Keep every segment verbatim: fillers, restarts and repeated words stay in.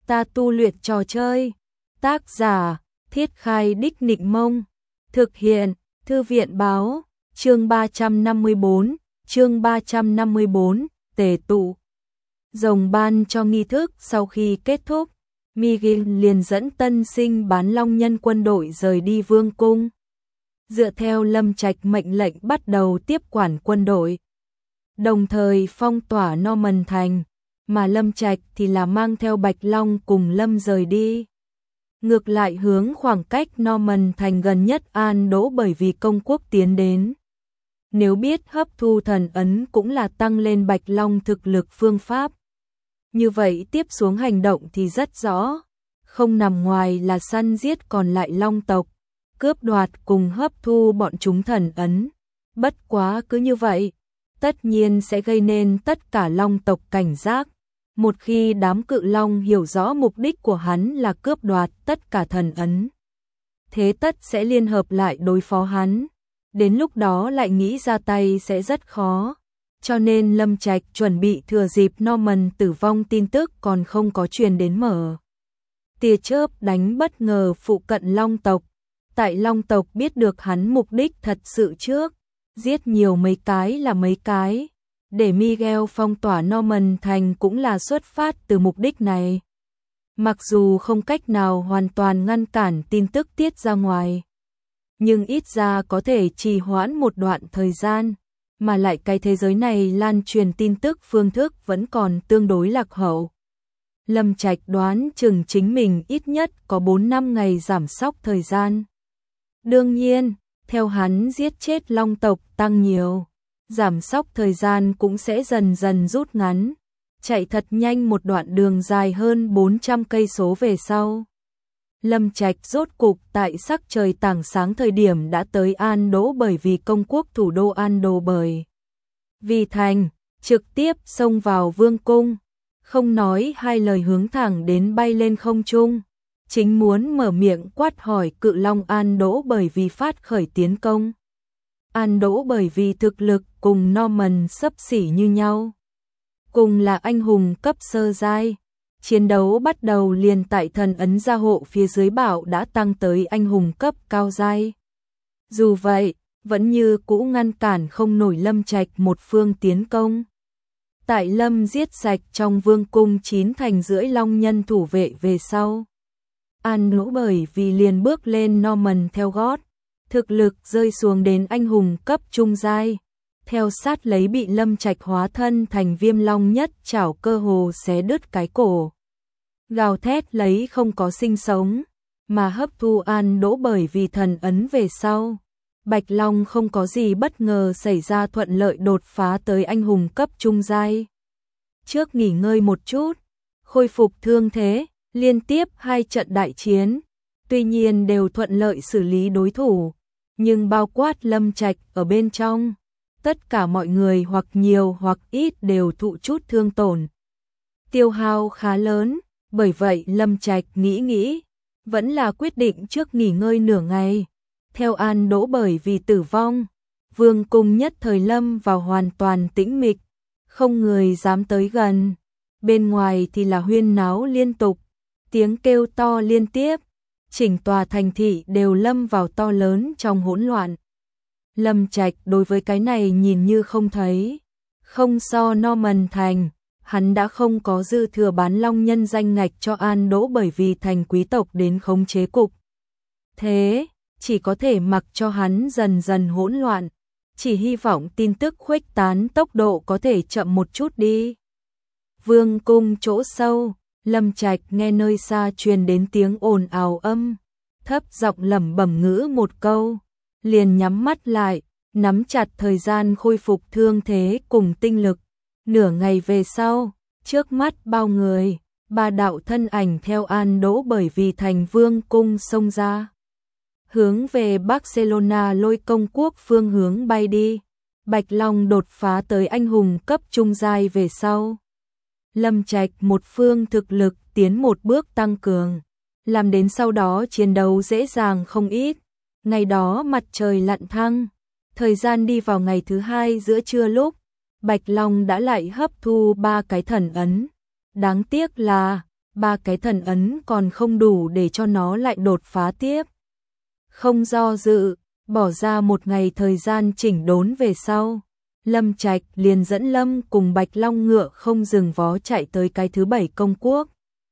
Ta tu luyện trò chơi. Tác giả, Thiết Khai Đích Nịnh Mông. Thực hiện, Thư viện Báo. Chương ba trăm năm mươi tư, chương ba trăm năm mươi tư, tề tụ. Rồng ban cho nghi thức sau khi kết thúc, Miguel liền dẫn tân sinh bán long nhân quân đội rời đi vương cung. Dựa theo Lâm Trạch mệnh lệnh bắt đầu tiếp quản quân đội, đồng thời phong tỏa Norman Thành, mà Lâm Trạch thì là mang theo Bạch Long cùng Lâm rời đi. Ngược lại hướng khoảng cách Norman Thành gần nhất An Đỗ, bởi vì công quốc tiến đến. Nếu biết hấp thu thần ấn cũng là tăng lên Bạch Long thực lực phương pháp. Như vậy tiếp xuống hành động thì rất rõ, không nằm ngoài là săn giết còn lại Long tộc, cướp đoạt cùng hấp thu bọn chúng thần ấn. Bất quá cứ như vậy, tất nhiên sẽ gây nên tất cả Long tộc cảnh giác. Một khi đám cự Long hiểu rõ mục đích của hắn là cướp đoạt tất cả thần ấn, thế tất sẽ liên hợp lại đối phó hắn. Đến lúc đó lại nghĩ ra tay sẽ rất khó. Cho nên Lâm Trạch chuẩn bị thừa dịp Norman tử vong tin tức còn không có truyền đến mở tia chớp đánh bất ngờ phụ cận Long tộc. Tại Long tộc biết được hắn mục đích thật sự trước, giết nhiều mấy cái là mấy cái. Để Miguel phong tỏa Norman Thành cũng là xuất phát từ mục đích này. Mặc dù không cách nào hoàn toàn ngăn cản tin tức tiết ra ngoài, nhưng ít ra có thể trì hoãn một đoạn thời gian. Mà lại cái thế giới này lan truyền tin tức phương thức vẫn còn tương đối lạc hậu. Lâm Trạch đoán chừng chính mình ít nhất có bốn năm ngày giảm sóc thời gian. Đương nhiên, theo hắn giết chết Long tộc tăng nhiều, giảm sóc thời gian cũng sẽ dần dần rút ngắn. Chạy thật nhanh một đoạn đường dài hơn bốn trăm cây số về sau, Lâm Trạch rốt cục tại sắc trời tảng sáng thời điểm đã tới An Đỗ, bởi vì công quốc thủ đô An Đô bởi vì thành, trực tiếp xông vào vương cung, không nói hai lời hướng thẳng đến bay lên không trung. Chính muốn mở miệng quát hỏi cự Long An Đỗ, bởi vì phát khởi tiến công. An Đỗ bởi vì thực lực cùng Norman xấp xỉ như nhau, cùng là anh hùng cấp sơ giai. Chiến đấu bắt đầu liền tại thần ấn gia hộ phía dưới bảo đã tăng tới anh hùng cấp cao giai. Dù vậy, vẫn như cũ ngăn cản không nổi Lâm Trạch một phương tiến công. Tại Lâm giết sạch trong vương cung chín thành rưỡi Long nhân thủ vệ về sau, An Đỗ bởi vì liền bước lên Norman theo gót, thực lực rơi xuống đến anh hùng cấp trung giai. Theo sát lấy bị Lâm Trạch hóa thân thành Viêm Long nhất chảo cơ hồ xé đứt cái cổ, gào thét lấy không có sinh sống, mà hấp thu An Đỗ bởi vì thần ấn về sau. Bạch Long không có gì bất ngờ xảy ra, thuận lợi đột phá tới anh hùng cấp trung giai. Trước nghỉ ngơi một chút, khôi phục thương thế, liên tiếp hai trận đại chiến, tuy nhiên đều thuận lợi xử lý đối thủ, nhưng bao quát Lâm Trạch ở bên trong, tất cả mọi người hoặc nhiều hoặc ít đều thụ chút thương tổn, tiêu hao khá lớn. Bởi vậy Lâm Trạch nghĩ nghĩ, vẫn là quyết định trước nghỉ ngơi nửa ngày. Theo An Đỗ bởi vì tử vong, vương cung nhất thời lâm vào hoàn toàn tĩnh mịch, không người dám tới gần. Bên ngoài thì là huyên náo liên tục, tiếng kêu to liên tiếp, chỉnh tòa thành thị đều lâm vào to lớn trong hỗn loạn. Lâm Trạch đối với cái này nhìn như không thấy, không so Norman Thành. Hắn đã không có dư thừa bán long nhân danh ngạch cho An Đỗ, bởi vì thành quý tộc đến khống chế cục. Thế, chỉ có thể mặc cho hắn dần dần hỗn loạn, chỉ hy vọng tin tức khuếch tán tốc độ có thể chậm một chút đi. Vương cung chỗ sâu, Lâm Trạch nghe nơi xa truyền đến tiếng ồn ào âm, thấp giọng lẩm bẩm ngữ một câu, liền nhắm mắt lại, nắm chặt thời gian khôi phục thương thế cùng tinh lực. Nửa ngày về sau, trước mắt bao người, ba đạo thân ảnh theo An Đỗ bởi vì thành vương cung xông ra, hướng về Barcelona lôi công quốc phương hướng bay đi. Bạch Long đột phá tới anh hùng cấp trung giai về sau, Lâm Trạch một phương thực lực tiến một bước tăng cường, làm đến sau đó chiến đấu dễ dàng không ít. Ngày đó mặt trời lặn thăng, thời gian đi vào ngày thứ hai giữa trưa lúc, Bạch Long đã lại hấp thu ba cái thần ấn. Đáng tiếc là ba cái thần ấn còn không đủ để cho nó lại đột phá tiếp. Không do dự, bỏ ra một ngày thời gian chỉnh đốn về sau, Lâm Trạch liền dẫn Lâm cùng Bạch Long ngựa không dừng vó chạy tới cái thứ bảy công quốc.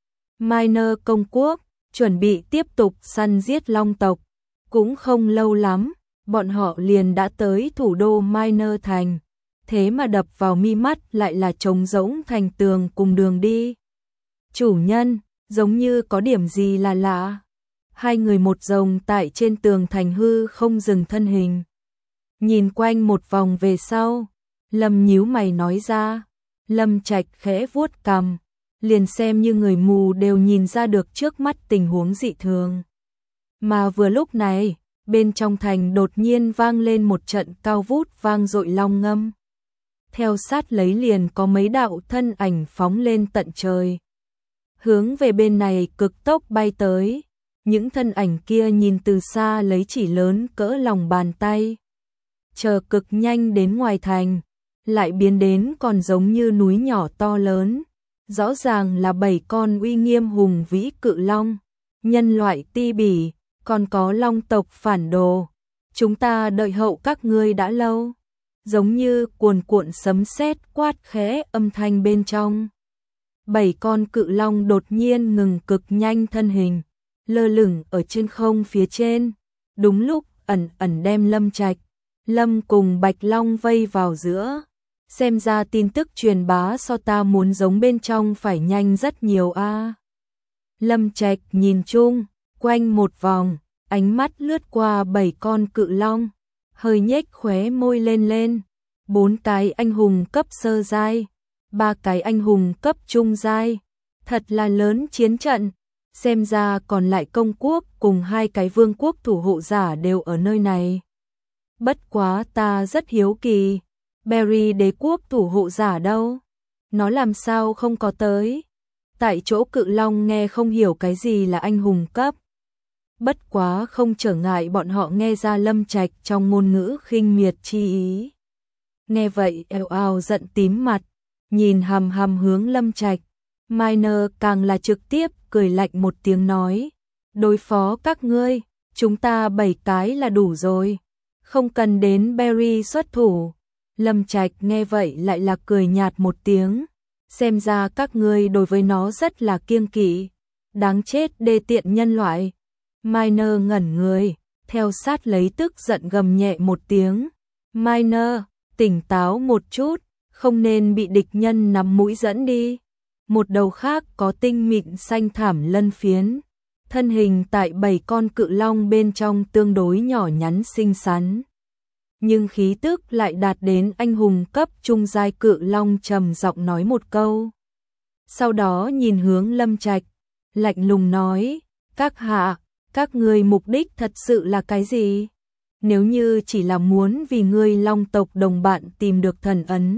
Minor công quốc, chuẩn bị tiếp tục săn giết long tộc. Cũng không lâu lắm, bọn họ liền đã tới thủ đô Minor thành. Thế mà đập vào mi mắt lại là trống rỗng thành tường cùng đường đi. Chủ nhân, giống như có điểm gì là lạ. Hai người một rồng tại trên tường thành hư không dừng thân hình. Nhìn quanh một vòng về sau, Lâm nhíu mày nói ra. Lâm Trạch khẽ vuốt cằm, liền xem như người mù đều nhìn ra được trước mắt tình huống dị thường. Mà vừa lúc này, bên trong thành đột nhiên vang lên một trận cao vút vang dội long ngâm. Theo sát lấy liền có mấy đạo thân ảnh phóng lên tận trời. Hướng về bên này cực tốc bay tới. Những thân ảnh kia nhìn từ xa lấy chỉ lớn cỡ lòng bàn tay. Chờ cực nhanh đến ngoài thành, lại biến đến còn giống như núi nhỏ to lớn. Rõ ràng là bảy con uy nghiêm hùng vĩ cự long, nhân loại ti bỉ, còn có long tộc phản đồ. Chúng ta đợi hậu các ngươi đã lâu. Giống như cuồn cuộn sấm sét quát khẽ âm thanh bên trong. Bảy con cự long đột nhiên ngừng cực nhanh thân hình, lơ lửng ở trên không phía trên. Đúng lúc ẩn ẩn đem Lâm Trạch, Lâm cùng Bạch Long vây vào giữa. Xem ra tin tức truyền bá so ta muốn giống bên trong phải nhanh rất nhiều a. À. Lâm Trạch nhìn chung quanh một vòng, ánh mắt lướt qua bảy con cự long, hơi nhếch khóe môi lên lên. Bốn cái anh hùng cấp sơ giai, ba cái anh hùng cấp trung giai, thật là lớn chiến trận. Xem ra còn lại công quốc cùng hai cái vương quốc thủ hộ giả đều ở nơi này. Bất quá ta rất hiếu kỳ, Berry đế quốc thủ hộ giả đâu? Nó làm sao không có tới? Tại chỗ cự long nghe không hiểu cái gì là anh hùng cấp. Bất quá không trở ngại bọn họ nghe ra Lâm Trạch trong ngôn ngữ khinh miệt chi ý. Nghe vậy eo ào giận tím mặt, nhìn hằm hằm hướng Lâm Trạch. Minor càng là trực tiếp cười lạnh một tiếng nói, đối phó các ngươi, chúng ta bảy cái là đủ rồi, không cần đến Berry xuất thủ. Lâm Trạch nghe vậy lại là cười nhạt một tiếng, xem ra các ngươi đối với nó rất là kiêng kỵ, đáng chết đê tiện nhân loại. Minor ngẩn người, theo sát lấy tức giận gầm nhẹ một tiếng. Minor, tỉnh táo một chút, không nên bị địch nhân nắm mũi dẫn đi. Một đầu khác có tinh mịn xanh thảm lân phiến, thân hình tại bảy con cự long bên trong tương đối nhỏ nhắn xinh xắn. Nhưng khí tức lại đạt đến anh hùng cấp trung giai cự long trầm giọng nói một câu. Sau đó nhìn hướng Lâm Trạch, lạnh lùng nói, các hạ, các ngươi mục đích thật sự là cái gì? Nếu như chỉ là muốn vì ngươi long tộc đồng bạn tìm được thần ấn,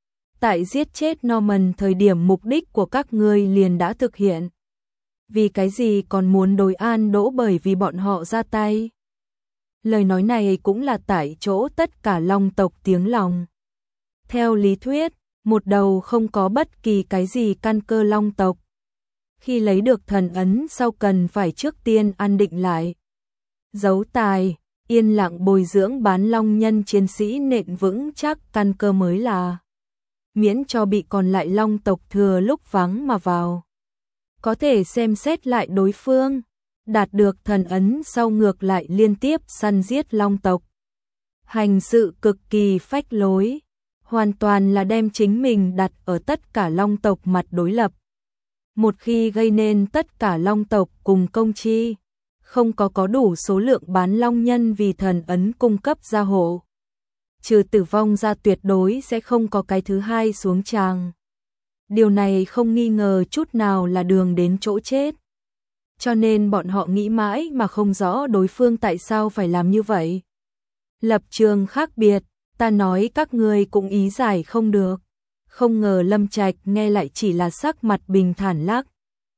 tại giết chết Norman thời điểm mục đích của các ngươi liền đã thực hiện. Vì cái gì còn muốn đối an đỗ bởi vì bọn họ ra tay? Lời nói này cũng là tại chỗ tất cả long tộc tiếng lòng. Theo lý thuyết, một đầu không có bất kỳ cái gì căn cơ long tộc. Khi lấy được thần ấn sau cần phải trước tiên an định lại. Giấu tài, yên lặng bồi dưỡng bán long nhân chiến sĩ nện vững chắc căn cơ mới là. Miễn cho bị còn lại long tộc thừa lúc vắng mà vào. Có thể xem xét lại đối phương, đạt được thần ấn sau ngược lại liên tiếp săn giết long tộc. Hành sự cực kỳ phách lối, hoàn toàn là đem chính mình đặt ở tất cả long tộc mặt đối lập. Một khi gây nên tất cả long tộc cùng công chi, không có có đủ số lượng bán long nhân vì thần ấn cung cấp gia hộ. Trừ tử vong ra tuyệt đối sẽ không có cái thứ hai xuống tràng. Điều này không nghi ngờ chút nào là đường đến chỗ chết. Cho nên bọn họ nghĩ mãi mà không rõ đối phương tại sao phải làm như vậy. Lập trường khác biệt, ta nói các ngươi cũng ý giải không được. Không ngờ Lâm Trạch nghe lại chỉ là sắc mặt bình thản lắc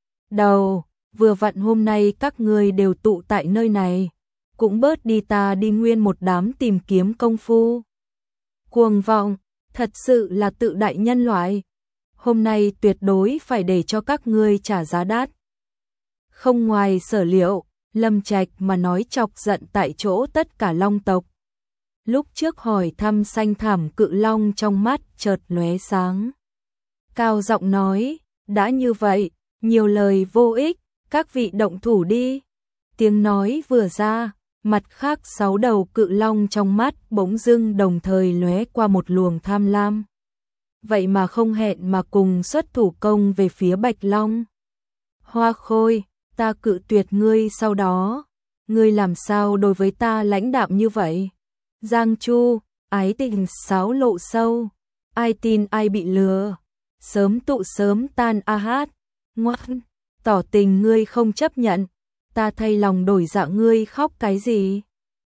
đầu, vừa vặn hôm nay các ngươi đều tụ tại nơi này, cũng bớt đi ta đi nguyên một đám tìm kiếm công phu. Cuồng vọng, thật sự là tự đại nhân loại. hôm nay tuyệt đối phải để cho các ngươi trả giá đắt. Không ngoài sở liệu, Lâm Trạch mà nói chọc giận tại chỗ tất cả long tộc. Lúc trước hỏi thăm xanh thảm cự long trong mắt chợt lóe sáng. Cao giọng nói, đã như vậy, nhiều lời vô ích, các vị động thủ đi. Tiếng nói vừa ra, mặt khác sáu đầu cự long trong mắt bỗng dưng đồng thời lóe qua một luồng tham lam. Vậy mà không hẹn mà cùng xuất thủ công về phía Bạch Long. Hoa Khôi, ta cự tuyệt ngươi sau đó, ngươi làm sao đối với ta lãnh đạm như vậy? Giang Chu, ái tình sáo lộ sâu, ai tin ai bị lừa, sớm tụ sớm tan a hát, ngoan, tỏ tình ngươi không chấp nhận, ta thay lòng đổi dạ ngươi khóc cái gì?